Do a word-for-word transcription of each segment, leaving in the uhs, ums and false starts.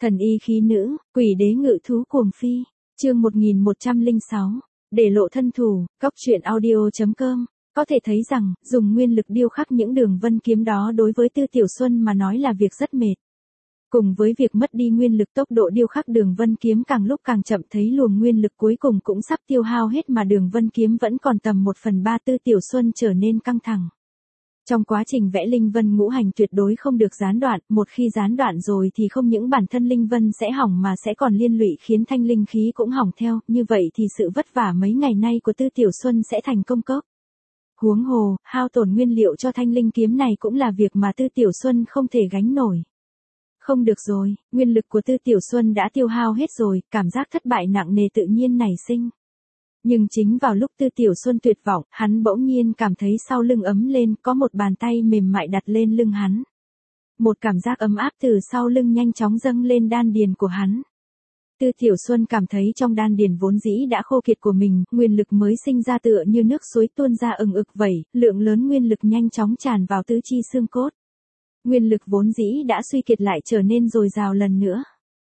Thần y khí nữ, quỷ đế ngự thú cuồng phi. Chương một nghìn một trăm lẻ sáu. Để lộ thân thủ, góc truyện audio chấm com. Có thể thấy rằng, dùng nguyên lực điêu khắc những đường vân kiếm đó đối với Tư Tiểu Xuân mà nói là việc rất mệt. Cùng với việc mất đi nguyên lực, tốc độ điêu khắc đường vân kiếm càng lúc càng chậm, thấy luồng nguyên lực cuối cùng cũng sắp tiêu hao hết mà đường vân kiếm vẫn còn tầm một phần ba. Tư Tiểu Xuân trở nên căng thẳng. Trong quá trình vẽ linh vân ngũ hành tuyệt đối không được gián đoạn, một khi gián đoạn rồi thì không những bản thân linh vân sẽ hỏng mà sẽ còn liên lụy khiến thanh linh khí cũng hỏng theo, như vậy thì sự vất vả mấy ngày nay của Tư Tiểu Xuân sẽ thành công cốc. Huống hồ, hao tổn nguyên liệu cho thanh linh kiếm này cũng là việc mà Tư Tiểu Xuân không thể gánh nổi. Không được rồi, nguyên lực của Tư Tiểu Xuân đã tiêu hao hết rồi, cảm giác thất bại nặng nề tự nhiên nảy sinh. Nhưng chính vào lúc Tư Tiểu Xuân tuyệt vọng, hắn bỗng nhiên cảm thấy sau lưng ấm lên, có một bàn tay mềm mại đặt lên lưng hắn. Một cảm giác ấm áp từ sau lưng nhanh chóng dâng lên đan điền của hắn. Tư Tiểu Xuân cảm thấy trong đan điền vốn dĩ đã khô kiệt của mình, nguyên lực mới sinh ra tựa như nước suối tuôn ra ừng ực vẩy, lượng lớn nguyên lực nhanh chóng tràn vào tứ chi xương cốt. Nguyên lực vốn dĩ đã suy kiệt lại trở nên dồi dào lần nữa.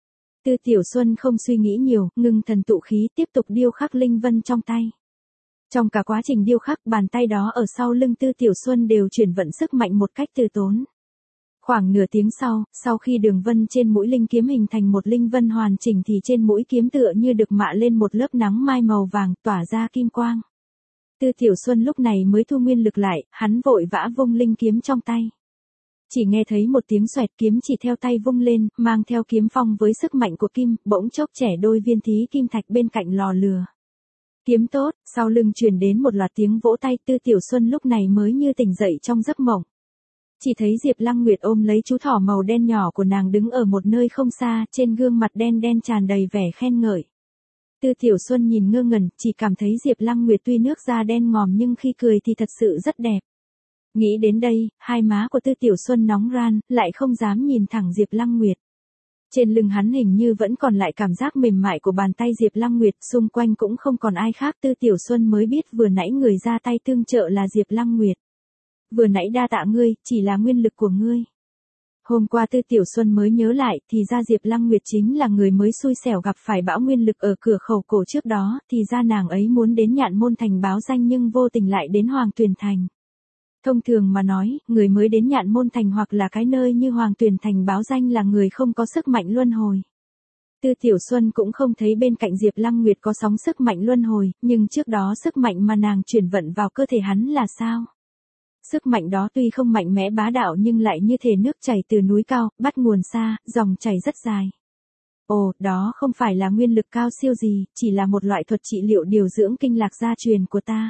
Tư Tiểu Xuân không suy nghĩ nhiều, ngưng thần tụ khí tiếp tục điêu khắc linh vân trong tay. Trong cả quá trình điêu khắc, bàn tay đó ở sau lưng Tư Tiểu Xuân đều chuyển vận sức mạnh một cách từ tốn. Khoảng nửa tiếng sau, sau khi đường vân trên mũi linh kiếm hình thành một linh vân hoàn chỉnh thì trên mũi kiếm tựa như được mạ lên một lớp nắng mai màu vàng tỏa ra kim quang. Tư Tiểu Xuân lúc này mới thu nguyên lực lại, hắn vội vã vung linh kiếm trong tay. Chỉ nghe thấy một tiếng xoẹt, kiếm chỉ theo tay vung lên, mang theo kiếm phong với sức mạnh của kim, bỗng chốc trẻ đôi viên thí kim thạch bên cạnh lò lửa. Kiếm tốt, sau lưng truyền đến một loạt tiếng vỗ tay. Tư Tiểu Xuân lúc này mới như tỉnh dậy trong giấc mộng. Chỉ thấy Diệp Lăng Nguyệt ôm lấy chú thỏ màu đen nhỏ của nàng đứng ở một nơi không xa, trên gương mặt đen đen tràn đầy vẻ khen ngợi. Tư Tiểu Xuân nhìn ngơ ngẩn, chỉ cảm thấy Diệp Lăng Nguyệt tuy nước da đen ngòm nhưng khi cười thì thật sự rất đẹp. Nghĩ đến đây, hai má của Tư Tiểu Xuân nóng ran, lại không dám nhìn thẳng Diệp Lăng Nguyệt. Trên lưng hắn hình như vẫn còn lại cảm giác mềm mại của bàn tay Diệp Lăng Nguyệt, xung quanh cũng không còn ai khác. Tư Tiểu Xuân mới biết vừa nãy người ra tay tương trợ là Diệp Lăng Nguyệt. Vừa nãy đa tạ ngươi, chỉ là nguyên lực của ngươi. Hôm qua Tư Tiểu Xuân mới nhớ lại, thì ra Diệp Lăng Nguyệt chính là người mới xui xẻo gặp phải bão nguyên lực ở cửa khẩu cổ trước đó, thì ra nàng ấy muốn đến Nhạn Môn Thành báo danh nhưng vô tình lại đến Hoàng Tuyền Thành. Thông thường mà nói, người mới đến Nhạn Môn Thành hoặc là cái nơi như Hoàng Tuyền Thành báo danh là người không có sức mạnh luân hồi. Tư Tiểu Xuân cũng không thấy bên cạnh Diệp Lăng Nguyệt có sóng sức mạnh luân hồi, nhưng trước đó sức mạnh mà nàng chuyển vận vào cơ thể hắn là sao? Sức mạnh đó tuy không mạnh mẽ bá đạo nhưng lại như thể nước chảy từ núi cao, bắt nguồn xa, dòng chảy rất dài. Ồ, đó không phải là nguyên lực cao siêu gì, chỉ là một loại thuật trị liệu điều dưỡng kinh lạc gia truyền của ta.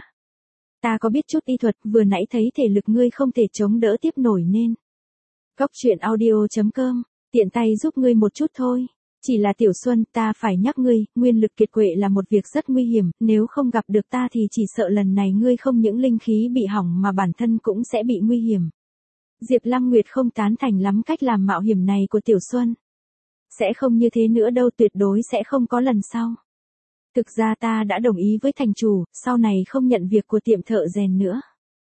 Ta có biết chút y thuật, vừa nãy thấy thể lực ngươi không thể chống đỡ tiếp nổi nên. Góc truyện audio chấm com, tiện tay giúp ngươi một chút thôi. Chỉ là Tiểu Xuân, ta phải nhắc ngươi, nguyên lực kiệt quệ là một việc rất nguy hiểm, nếu không gặp được ta thì chỉ sợ lần này ngươi không những linh khí bị hỏng mà bản thân cũng sẽ bị nguy hiểm. Diệp Lăng Nguyệt không tán thành lắm cách làm mạo hiểm này của Tiểu Xuân. Sẽ không như thế nữa đâu, tuyệt đối sẽ không có lần sau. Thực ra ta đã đồng ý với thành chủ, sau này không nhận việc của tiệm thợ rèn nữa.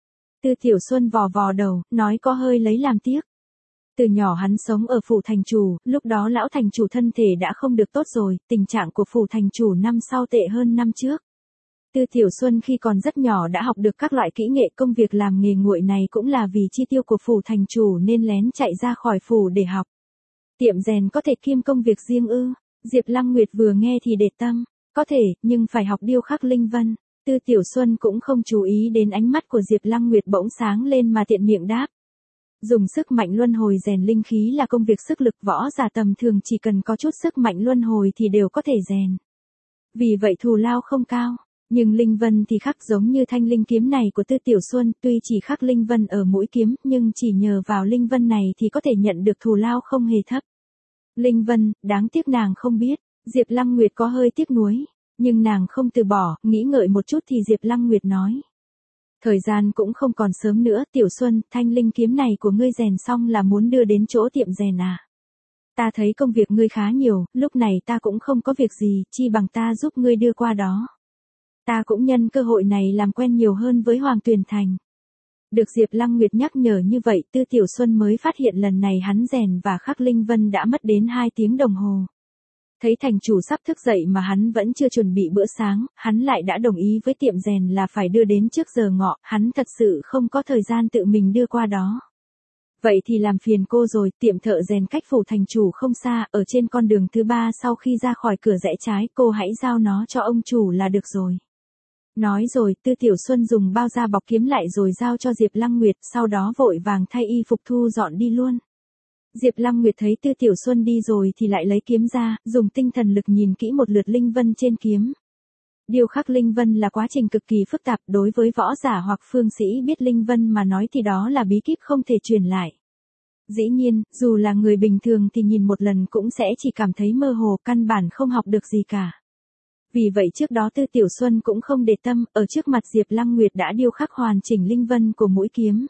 Tư Tiểu Xuân vò vò đầu, nói có hơi lấy làm tiếc. Từ nhỏ hắn sống ở phủ thành chủ, lúc đó lão thành chủ thân thể đã không được tốt rồi, tình trạng của phủ thành chủ năm sau tệ hơn năm trước. Tư Tiểu Xuân khi còn rất nhỏ đã học được các loại kỹ nghệ, công việc làm nghề nguội này cũng là vì chi tiêu của phủ thành chủ nên lén chạy ra khỏi phủ để học. Tiệm rèn có thể kiêm công việc riêng ư? Diệp Lăng Nguyệt vừa nghe thì để tâm. Có thể, nhưng phải học điêu khắc linh vân. Tư Tiểu Xuân cũng không chú ý đến ánh mắt của Diệp Lăng Nguyệt bỗng sáng lên mà tiện miệng đáp. Dùng sức mạnh luân hồi rèn linh khí là công việc sức lực, võ giả tầm thường chỉ cần có chút sức mạnh luân hồi thì đều có thể rèn. Vì vậy thù lao không cao, nhưng linh vân thì khắc giống như thanh linh kiếm này của Tư Tiểu Xuân, tuy chỉ khắc linh vân ở mũi kiếm, nhưng chỉ nhờ vào linh vân này thì có thể nhận được thù lao không hề thấp. Linh vân, đáng tiếc nàng không biết. Diệp Lăng Nguyệt có hơi tiếc nuối, nhưng nàng không từ bỏ, nghĩ ngợi một chút thì Diệp Lăng Nguyệt nói. Thời gian cũng không còn sớm nữa, Tiểu Xuân, thanh linh kiếm này của ngươi rèn xong là muốn đưa đến chỗ tiệm rèn à? Ta thấy công việc ngươi khá nhiều, lúc này ta cũng không có việc gì, chi bằng ta giúp ngươi đưa qua đó. Ta cũng nhân cơ hội này làm quen nhiều hơn với Hoàng Tuyền Thành. Được Diệp Lăng Nguyệt nhắc nhở như vậy, Tư Tiểu Xuân mới phát hiện lần này hắn rèn và khắc Linh Vân đã mất đến hai tiếng đồng hồ. Thấy thành chủ sắp thức dậy mà hắn vẫn chưa chuẩn bị bữa sáng, hắn lại đã đồng ý với tiệm rèn là phải đưa đến trước giờ ngọ, hắn thật sự không có thời gian tự mình đưa qua đó. Vậy thì làm phiền cô rồi, tiệm thợ rèn cách phủ thành chủ không xa, ở trên con đường thứ ba sau khi ra khỏi cửa rẽ trái, cô hãy giao nó cho ông chủ là được rồi. Nói rồi, Tư Tiểu Xuân dùng bao da bọc kiếm lại rồi giao cho Diệp Lăng Nguyệt, sau đó vội vàng thay y phục thu dọn đi luôn. Diệp Lăng Nguyệt thấy Tư Tiểu Xuân đi rồi thì lại lấy kiếm ra, dùng tinh thần lực nhìn kỹ một lượt linh vân trên kiếm. Điêu khắc linh vân là quá trình cực kỳ phức tạp, đối với võ giả hoặc phương sĩ biết linh vân mà nói thì đó là bí kíp không thể truyền lại. Dĩ nhiên, dù là người bình thường thì nhìn một lần cũng sẽ chỉ cảm thấy mơ hồ, căn bản không học được gì cả. Vì vậy trước đó Tư Tiểu Xuân cũng không để tâm, ở trước mặt Diệp Lăng Nguyệt đã điêu khắc hoàn chỉnh linh vân của mũi kiếm.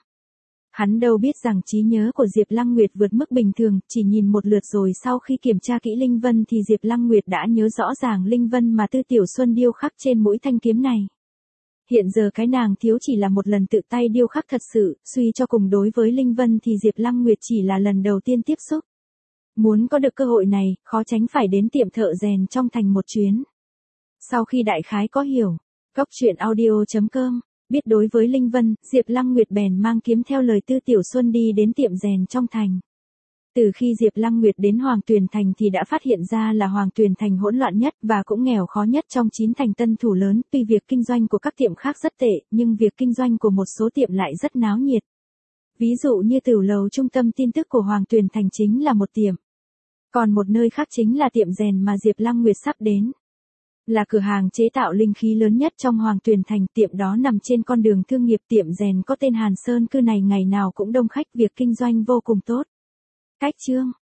Hắn đâu biết rằng trí nhớ của Diệp Lăng Nguyệt vượt mức bình thường, chỉ nhìn một lượt rồi sau khi kiểm tra kỹ linh vân thì Diệp Lăng Nguyệt đã nhớ rõ ràng linh vân mà Tư Tiểu Xuân điêu khắc trên mũi thanh kiếm này. Hiện giờ cái nàng thiếu chỉ là một lần tự tay điêu khắc thật sự, suy cho cùng đối với linh vân thì Diệp Lăng Nguyệt chỉ là lần đầu tiên tiếp xúc. Muốn có được cơ hội này, khó tránh phải đến tiệm thợ rèn trong thành một chuyến. Sau khi đại khái có hiểu, Cốc Truyện Audio chấm com biết đối với linh vân, Diệp Lăng Nguyệt bèn mang kiếm theo lời Tư Tiểu Xuân đi đến tiệm rèn trong thành. Từ khi Diệp Lăng Nguyệt đến Hoàng Tuyền Thành thì đã phát hiện ra là Hoàng Tuyền Thành hỗn loạn nhất và cũng nghèo khó nhất trong chín thành tân thủ lớn, tuy việc kinh doanh của các tiệm khác rất tệ, nhưng việc kinh doanh của một số tiệm lại rất náo nhiệt. Ví dụ như Tửu Lầu trung tâm tin tức của Hoàng Tuyền Thành chính là một tiệm. Còn một nơi khác chính là tiệm rèn mà Diệp Lăng Nguyệt sắp đến. Là cửa hàng chế tạo linh khí lớn nhất trong Hoàng Tuyền Thành, tiệm đó nằm trên con đường thương nghiệp, tiệm rèn có tên Hàn Sơn Cư này ngày nào cũng đông khách, việc kinh doanh vô cùng tốt. Cách chương